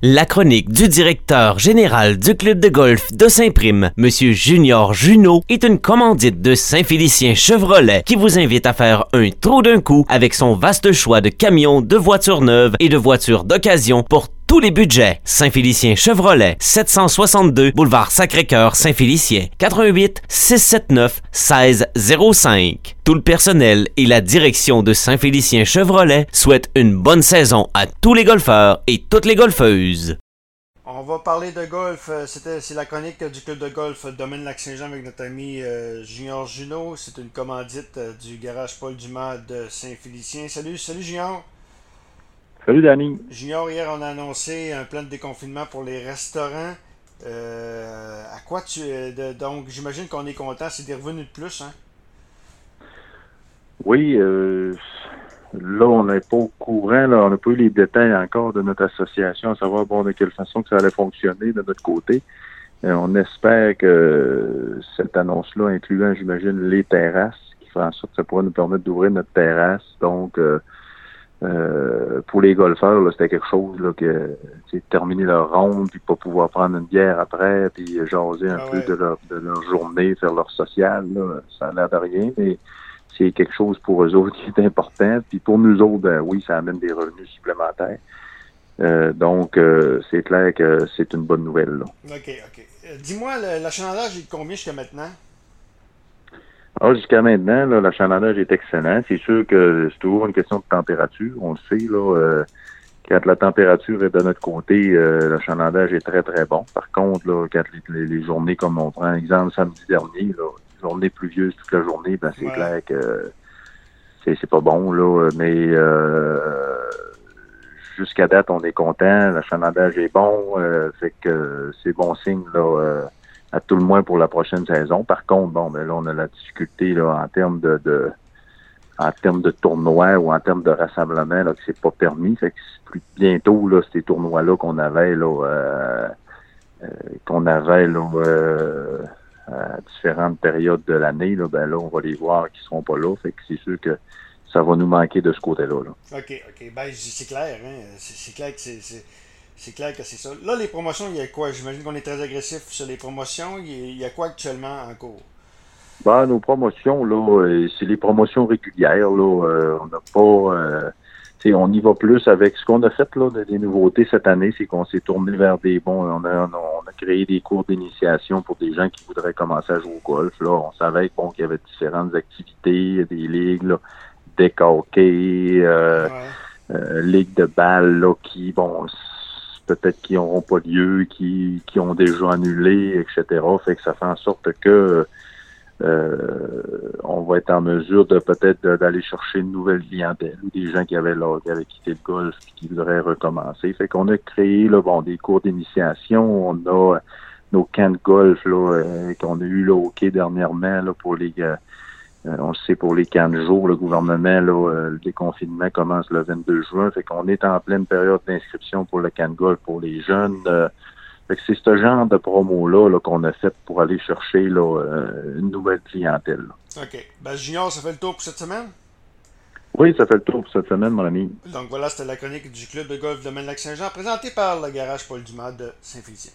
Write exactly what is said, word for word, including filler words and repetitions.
La chronique du directeur général du club de golf de Saint-Prime, Monsieur Junior Junot, est une commandite de Saint-Félicien Chevrolet qui vous invite à faire un trou d'un coup avec son vaste choix de camions, de voitures neuves et de voitures d'occasion pour tous les budgets. Saint-Félicien Chevrolet, sept cent soixante-deux boulevard Sacré-Cœur, Saint-Félicien, quatre-vingt-huit six cent soixante-neuf seize zéro cinq. Tout le personnel et la direction de Saint-Félicien Chevrolet souhaitent une bonne saison à tous les golfeurs et toutes les golfeuses. On va parler de golf. C'était, c'est la chronique du club de golf Domaine Lac-Saint-Jean avec notre ami euh, Junior Junot. C'est une commandite euh, du garage Paul Dumas de Saint-Félicien. Salut, salut Junior. Salut Danny. Junior, hier on a annoncé un plan de déconfinement pour les restaurants. Euh, à quoi tu... De, donc j'imagine qu'on est content, c'est des revenus de plus, hein? Oui, euh, là on n'est pas au courant, là, on n'a pas eu les détails encore de notre association, à savoir bon de quelle façon que ça allait fonctionner de notre côté. Euh, on espère que cette annonce-là, incluant, j'imagine, les terrasses, qui fera en sorte que ça pourra nous permettre d'ouvrir notre terrasse. Donc euh, Euh, pour les golfeurs, là, c'était quelque chose là, que terminer leur ronde, puis pas pouvoir prendre une bière après, puis jaser un ah peu ouais. de leur de leur journée, faire leur social, là, ça a l'air de rien, mais c'est quelque chose pour eux autres qui est important. Puis pour nous autres, ben oui, ça amène des revenus supplémentaires. Euh, donc, euh, c'est clair que c'est une bonne nouvelle. Là. OK, OK. Euh, dis-moi, le- l'achalandage est de combien jusqu'à maintenant? Alors, jusqu'à maintenant, là, l'achalandage est excellent. C'est sûr que c'est toujours une question de température. On le sait, là, euh, quand la température est de notre côté, euh, l'achalandage est très, très bon. Par contre, là, quand les, les, les journées, comme on prend l'exemple samedi dernier, là, journée pluvieuse toute la journée, ben c'est Ouais. clair que c'est, c'est pas bon, là. Mais euh, jusqu'à date, on est content. L'achalandage est bon. Euh, fait que c'est bon signe, là. Euh, à tout le moins pour la prochaine saison. Par contre, bon, ben là, on a la difficulté là, en termes de, de en termes de tournois ou en termes de rassemblement, là, que c'est pas permis. Fait que c'est plus bientôt, là, ces tournois-là qu'on avait là, euh, euh, qu'on avait là, euh, à différentes périodes de l'année, là, ben là, on va les voir qui seront pas là. Fait que c'est sûr que ça va nous manquer de ce côté-là. Là. OK, OK. Ben, c'est clair, hein? C'est, c'est clair que c'est... c'est... C'est clair que c'est ça. Là, les promotions, il y a quoi? J'imagine qu'on est très agressif sur les promotions. Il y a quoi actuellement en cours? Ben, nos promotions, là, euh, c'est les promotions régulières. Là, euh, on n'a pas... Euh, tu sais, on y va plus avec ce qu'on a fait là, des nouveautés cette année, c'est qu'on s'est tourné vers des bons... On a, on a créé des cours d'initiation pour des gens qui voudraient commencer à jouer au golf. Là. On savait bon, qu'il y avait différentes activités, des ligues, là, deck hockey, euh, Ouais. euh, ligues de balles, là, qui, bon... peut-être qui n'auront pas lieu, qui, qui ont déjà annulé, et cetera. Fait que ça fait en sorte que euh, on va être en mesure de peut-être de, d'aller chercher une nouvelle clientèle ou des gens qui avaient là, qui avaient quitté le golf et qui voudraient recommencer. Fait qu'on a créé là, bon, des cours d'initiation, on a nos camps de golf là, euh, qu'on a eu là, au quai dernièrement là, pour les euh, Euh, on le sait pour les camps de jour, le gouvernement, là, euh, le déconfinement commence le vingt-deux juin. Fait qu'on est en pleine période d'inscription pour le camp de golf pour les jeunes. Euh, fait que c'est ce genre de promo-là là, qu'on a fait pour aller chercher là, euh, une nouvelle clientèle. Là. OK. Ben, Junior, ça fait le tour pour cette semaine? Oui, ça fait le tour pour cette semaine, mon ami. Donc voilà, c'était la chronique du club de golf Domaine Lac-Saint-Jean, présentée par le garage Paul Dumas de Saint-Félicien.